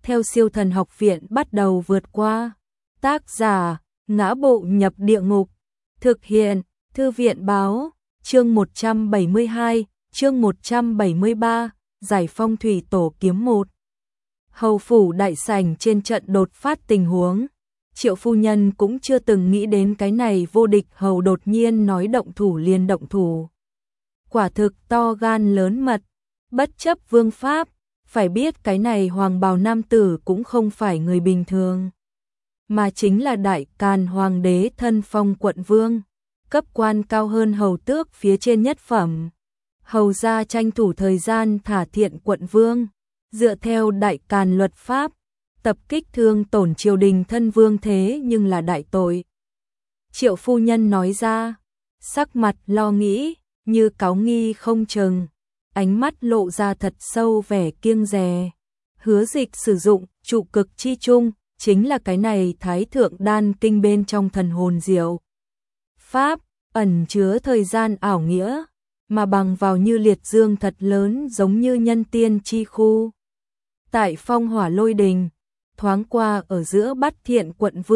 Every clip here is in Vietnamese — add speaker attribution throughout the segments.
Speaker 1: theo Siêu Thần Học Viện bắt đầu vượt qua. Tác giả: Ngã Bộ Nhập Địa Ngục. Thực hiện: Thư viện báo. Chương 172, chương 173, Giải Phong Thủy Tổ Kiếm 1. Hầu phủ đại sảnh trên trận đột phát tình huống. Triệu phu nhân cũng chưa từng nghĩ đến cái này, vô địch hầu đột nhiên nói động thủ liền động thủ. Quả thực to gan lớn mật, bất chấp vương pháp, phải biết cái này hoàng bào nam tử cũng không phải người bình thường, mà chính là đại càn hoàng đế thân phong quận vương, cấp quan cao hơn hầu tước phía trên nhất phẩm. Hầu gia tranh thủ thời gian thả thiện quận vương, dựa theo đại càn luật pháp, tập kích thương tổn triều đình thân vương thế nhưng là đại tội. Triệu phu nhân nói ra, sắc mặt lo nghĩ, như cáu nghi không chừng, ánh mắt lộ ra thật sâu vẻ kiêng dè. Hứa Dịch sử dụng trụ cực chi chung, chính là cái này thái thượng đan kinh bên trong thần hồn diệu pháp, ẩn chứa thời gian ảo nghĩa, mà bằng vào như liệt dương thật lớn giống như nhân tiên chi khu. Tại phong hỏa lôi đình, thoáng qua ở giữa bắt thiện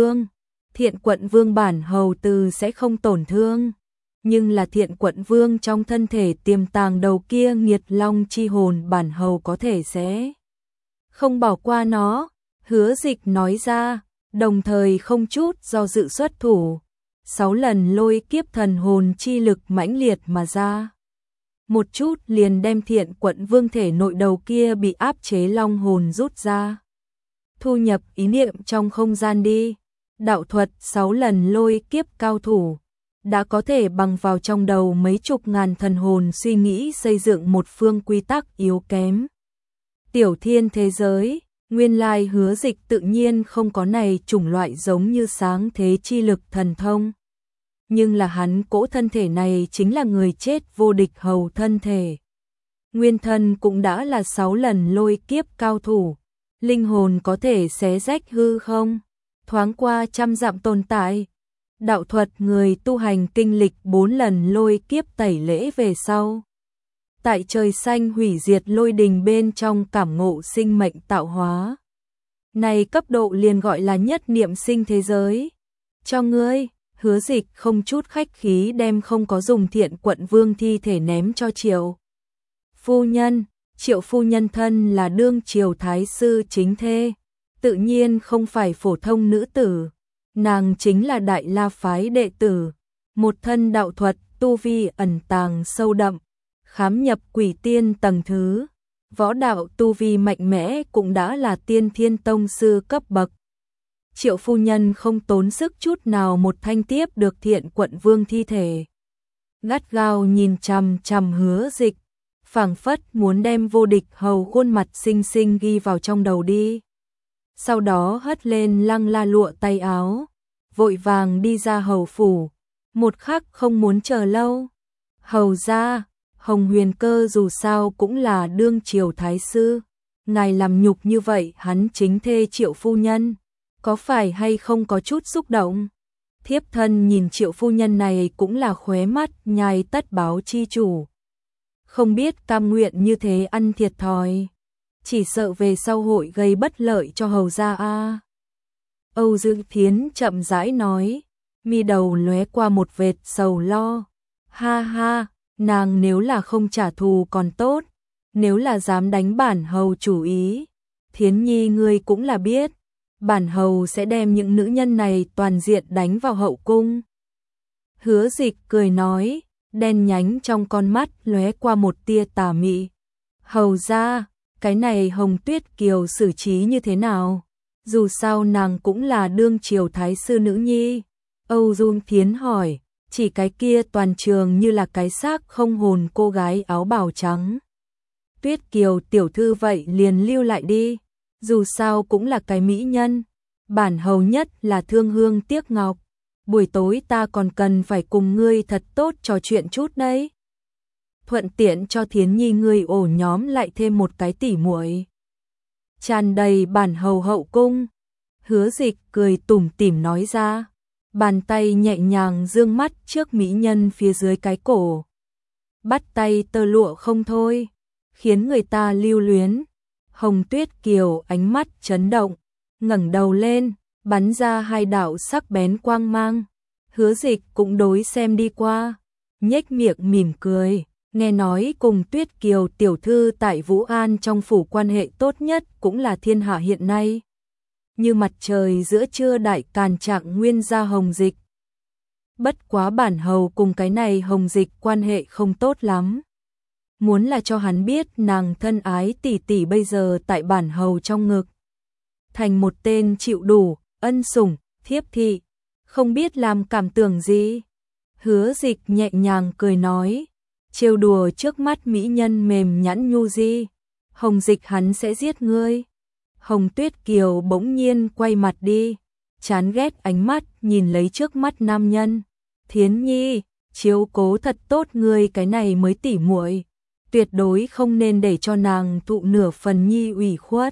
Speaker 1: quận vương bản hầu từ sẽ không tổn thương, nhưng là thiện quận vương trong thân thể tiềm tàng đầu kia nghiệt long chi hồn bản hầu có thể sẽ không bỏ qua nó. Hứa Dịch nói ra, đồng thời không chút do dự xuất thủ, 6 lần lôi kiếp thần hồn chi lực mãnh liệt mà ra. Một chút liền đem thiện quận vương thể nội đầu kia bị áp chế long hồn rút ra. Thu nhập ý niệm trong không gian đi. Đạo thuật 6 lần lôi kiếp cao thủ đã có thể bằng vào trong đầu mấy chục ngàn thần hồn suy nghĩ xây dựng một phương quy tắc yếu kém. Tiểu thiên thế giới, nguyên lai Hứa Dịch tự nhiên không có này chủng loại giống như sáng thế chi lực thần thông. Nhưng là hắn cỗ thân thể này chính là người chết vô địch hầu thân thể. Nguyên thân cũng đã là 6 lần lôi kiếp cao thủ, linh hồn có thể xé rách hư không, thoáng qua trăm dặm tồn tại. Đạo thuật người tu hành kinh lịch 4 lần lôi kiếp tẩy lễ về sau, tại trời xanh hủy diệt lôi đình bên trong cảm ngộ sinh mệnh tạo hóa. Này cấp độ liền gọi là nhất niệm sinh thế giới. Cho ngươi. Hứa Dịch không chút khách khí đem không có dùng thiện quận vương thi thể ném cho Triệu phu nhân. Triệu phu nhân thân là đương triều thái sư chính thê, tự nhiên không phải phổ thông nữ tử, nàng chính là Đại La phái đệ tử, một thân đạo thuật tu vi ẩn tàng sâu đậm, khám nhập quỷ tiên tầng thứ, võ đạo tu vi mạnh mẽ cũng đã là tiên thiên tông sư cấp bậc. Triệu phu nhân không tốn sức chút nào một thanh tiếp được thiện quận vương thi thể, gắt gao nhìn chằm chằm Hứa Dịch, phảng phất muốn đem vô địch hầu khuôn mặt xinh xinh ghi vào trong đầu đi. Sau đó hất lên lăng la lụa tay áo, vội vàng đi ra hầu phủ, một khắc không muốn chờ lâu. Hầu gia, Hồng Huyền Cơ dù sao cũng là đương triều thái sư, ngài làm nhục như vậy hắn chính thê Triệu phu nhân, có phải hay không có chút xúc động? Thiếp thân nhìn Triệu phu nhân này cũng là khóe mắt nhai tất báo chi chủ, không biết cam nguyện như thế ăn thiệt thòi, chỉ sợ về sau hội gây bất lợi cho hầu gia a. Âu Dương Thiến chậm rãi nói, mi đầu lóe qua một vệt sầu lo. Ha ha, nàng nếu là không trả thù còn tốt, nếu là dám đánh bản hầu chủ ý, Thiến nhi ngươi cũng là biết, bản hầu sẽ đem những nữ nhân này toàn diện đánh vào hậu cung. Hứa Dịch cười nói, đen nhánh trong con mắt lóe qua một tia tà mị. Hầu gia, cái này Hồng Tuyết Kiều xử trí như thế nào? Dù sao nàng cũng là đương triều thái sư nữ nhi. Âu Dương Thiến hỏi, chỉ cái kia toàn trường như là cái xác không hồn cô gái áo bào trắng. Tuyết Kiều tiểu thư vậy liền lưu lại đi, dù sao cũng là cái mỹ nhân. Bản hầu nhất là thương hương tiếc ngọc, buổi tối ta còn cần phải cùng ngươi thật tốt trò chuyện chút đấy. Thuận tiện cho Thiến nhi ngươi ổ nhóm lại thêm một cái tỉ muội. Tràn đầy bản hầu hậu cung. Hứa Dịch cười tủm tỉm nói ra, bàn tay nhẹ nhàng dương mắt trước mỹ nhân phía dưới cái cổ. Bắt tay tơ lụa không thôi, khiến người ta lưu luyến. Hồng Tuyết Kiều ánh mắt chấn động, ngẩng đầu lên, bắn ra hai đạo sắc bén quang mang. Hứa Dịch cũng đối xem đi qua, nhếch miệng mỉm cười, nghe nói cùng Tuyết Kiều tiểu thư tại Vũ An trong phủ quan hệ tốt nhất cũng là thiên hạ hiện nay. Như mặt trời giữa trưa đại càn trạng nguyên gia Hồng Dịch. Bất quá bản hầu cùng cái này Hồng Dịch quan hệ không tốt lắm. Muốn là cho hắn biết nàng thân ái tỷ tỷ bây giờ tại bản hầu trong ngực. Thành một tên chịu đủ, ân sủng, thiếp thị, không biết làm cảm tưởng gì. Hứa Dịch nhẹ nhàng cười nói, trêu đùa trước mắt mỹ nhân mềm nhẵn nhu di. Hồng Dịch hắn sẽ giết ngươi. Hồng Tuyết Kiều bỗng nhiên quay mặt đi, chán ghét ánh mắt nhìn lấy trước mắt nam nhân. Thiến Nhi, chiếu cố thật tốt ngươi cái này mới tỉ muội, tuyệt đối không nên để cho nàng thụ nửa phần nhi ủy khuất.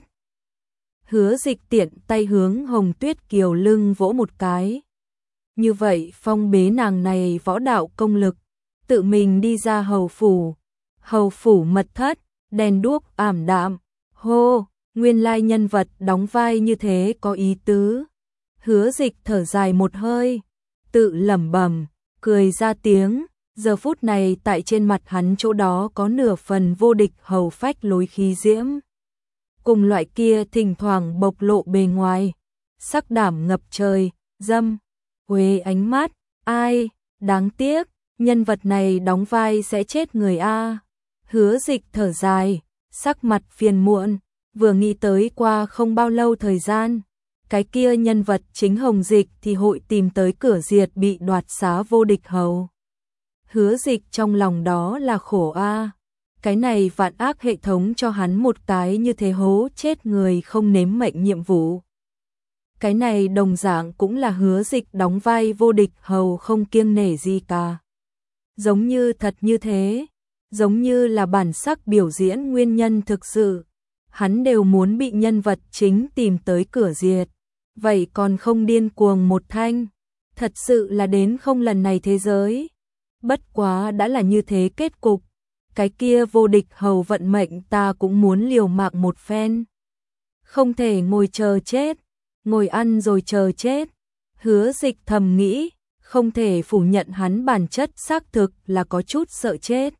Speaker 1: Hứa Dịch tiện tay hướng Hồng Tuyết Kiều lưng vỗ một cái. Như vậy phong bế nàng này võ đạo công lực, tự mình đi ra hầu phủ. Hầu phủ mật thất, đèn đuốc ảm đạm, hô, nguyên lai nhân vật đóng vai như thế có ý tứ. Hứa Dịch thở dài một hơi, tự lẩm bẩm, cười ra tiếng. Giờ phút này tại trên mặt hắn chỗ đó có nửa phần vô địch hầu phách lối khí diễm. Cùng loại kia thỉnh thoảng bộc lộ bề ngoài, sắc đảm ngập trời, dâm, huế ánh mắt, ai, đáng tiếc, nhân vật này đóng vai sẽ chết người a. Hứa Dịch thở dài, sắc mặt phiền muộn, vừa nghĩ tới qua không bao lâu thời gian, cái kia nhân vật chính Hồng Dịch thì hội tìm tới cửa diệt bị đoạt xá vô địch hầu. Hứa Dịch trong lòng đó là khổ a. Cái này vạn ác hệ thống cho hắn một cái như thế hố chết người không nếm mệnh nhiệm vụ. Cái này đồng dạng cũng là Hứa Dịch đóng vai vô địch hầu không kiêng nể gì cả. Giống như thật như thế, giống như là bản sắc biểu diễn nguyên nhân thực sự. Hắn đều muốn bị nhân vật chính tìm tới cửa diệt. Vậy còn không điên cuồng một thanh. Thật sự là đến không lần này thế giới. Bất quá đã là như thế kết cục. Cái kia vô địch hầu vận mệnh ta cũng muốn liều mạng một phen. Không thể ngồi chờ chết, ngồi ăn rồi chờ chết. Hứa Dịch thầm nghĩ, không thể phủ nhận hắn bản chất xác thực là có chút sợ chết.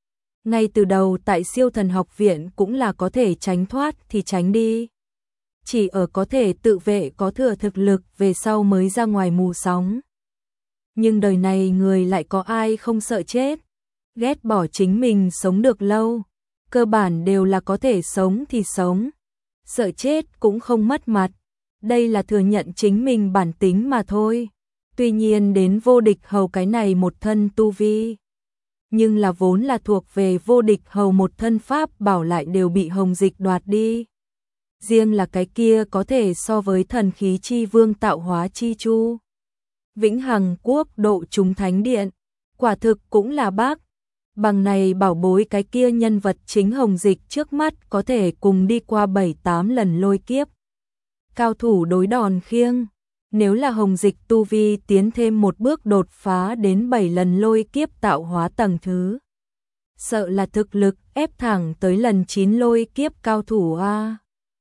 Speaker 1: Ngay từ đầu tại Siêu Thần học viện cũng là có thể tránh thoát thì tránh đi. Chỉ ở có thể tự vệ có thừa thực lực về sau mới ra ngoài mù sóng. Nhưng đời này người lại có ai không sợ chết, ghét bỏ chính mình sống được lâu, cơ bản đều là có thể sống thì sống, sợ chết cũng không mất mặt, đây là thừa nhận chính mình bản tính mà thôi. Tuy nhiên đến vô địch hầu cái này một thân tu vi, nhưng là vốn là thuộc về vô địch hầu một thân pháp bảo lại đều bị Hồng Dịch đoạt đi. Riêng là cái kia có thể so với thần khí chi vương tạo hóa chi chu. Vĩnh Hằng Quốc độ chúng thánh điện, quả thực cũng là bác. Bằng này bảo bối cái kia nhân vật chính Hồng Dịch trước mắt có thể cùng đi qua 7-8 lần lôi kiếp. Cao thủ đối đòn khiêng, nếu là Hồng Dịch tu vi tiến thêm một bước đột phá đến 7 lần lôi kiếp tạo hóa tầng thứ. Sợ là thực lực ép thẳng tới lần 9 lôi kiếp cao thủ a.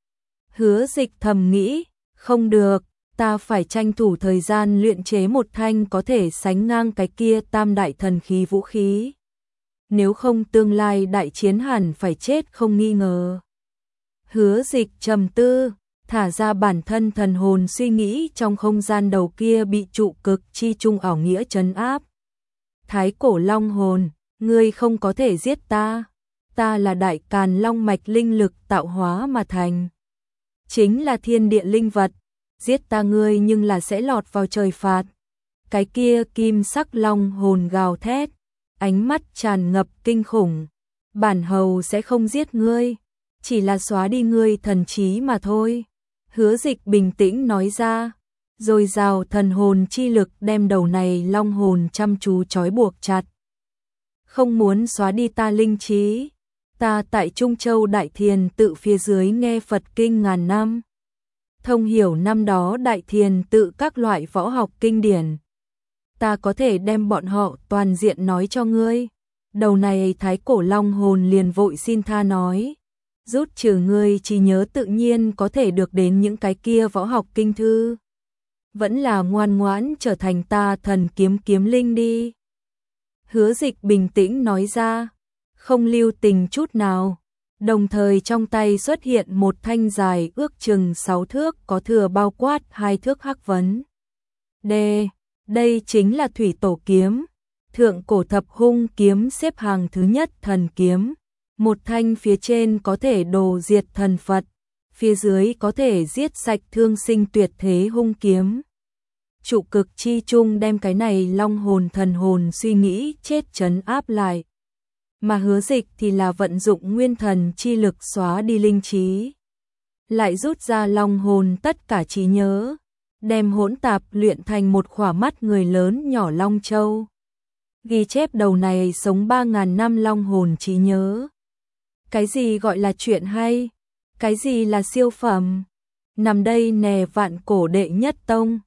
Speaker 1: Hứa Dịch thầm nghĩ, không được, ta phải tranh thủ thời gian luyện chế một thanh có thể sánh ngang cái kia tam đại thần khí vũ khí. Nếu không tương lai đại chiến hẳn phải chết không nghi ngờ. Hứa Dịch trầm tư, thả ra bản thân thần hồn suy nghĩ trong không gian đầu kia bị trụ cực chi trung ảo nghĩa trấn áp. Thái cổ long hồn, ngươi không có thể giết ta. Ta là đại càn long mạch linh lực tạo hóa mà thành. Chính là thiên địa linh vật. Giết ta ngươi nhưng là sẽ lọt vào trời phạt. Cái kia kim sắc long hồn gào thét, ánh mắt tràn ngập kinh khủng. Bản hầu sẽ không giết ngươi, chỉ là xóa đi ngươi thần trí mà thôi. Hứa Dịch bình tĩnh nói ra, rồi rào thần hồn chi lực đem đầu này long hồn chăm chú trói buộc chặt. Không muốn xóa đi ta linh trí, ta tại Trung Châu Đại Thiền tự phía dưới nghe Phật kinh ngàn năm. Thông hiểu năm đó Đại Thiền tự các loại võ học kinh điển. Ta có thể đem bọn họ toàn diện nói cho ngươi. Đầu này thái cổ long hồn liền vội xin tha nói. rút trừ ngươi trí nhớ tự nhiên có thể được đến những cái kia võ học kinh thư. Vẫn là ngoan ngoãn trở thành ta thần kiếm kiếm linh đi. Hứa Dịch bình tĩnh nói ra, không lưu tình chút nào. Đồng thời trong tay xuất hiện một thanh dài ước chừng 6 thước có thừa bao quát 2 thước hắc vấn. Đây chính là thủy tổ kiếm, thượng cổ thập hung kiếm xếp hàng thứ nhất thần kiếm. Một thanh phía trên có thể đồ diệt thần Phật, phía dưới có thể giết sạch thương sinh tuyệt thế hung kiếm. Trụ cực chi chung đem cái này long hồn thần hồn suy nghĩ chết trấn áp lại. Mà Hứa Dịch thì là vận dụng nguyên thần chi lực xóa đi linh trí. Lại rút ra long hồn tất cả trí nhớ, đem hỗn tạp luyện thành một khỏa mắt người lớn nhỏ long châu. Ghi chép đầu này sống 3.000 năm long hồn trí nhớ. Cái gì gọi là chuyện hay? Cái gì là siêu phẩm? Nằm đây nè vạn cổ đệ nhất tông.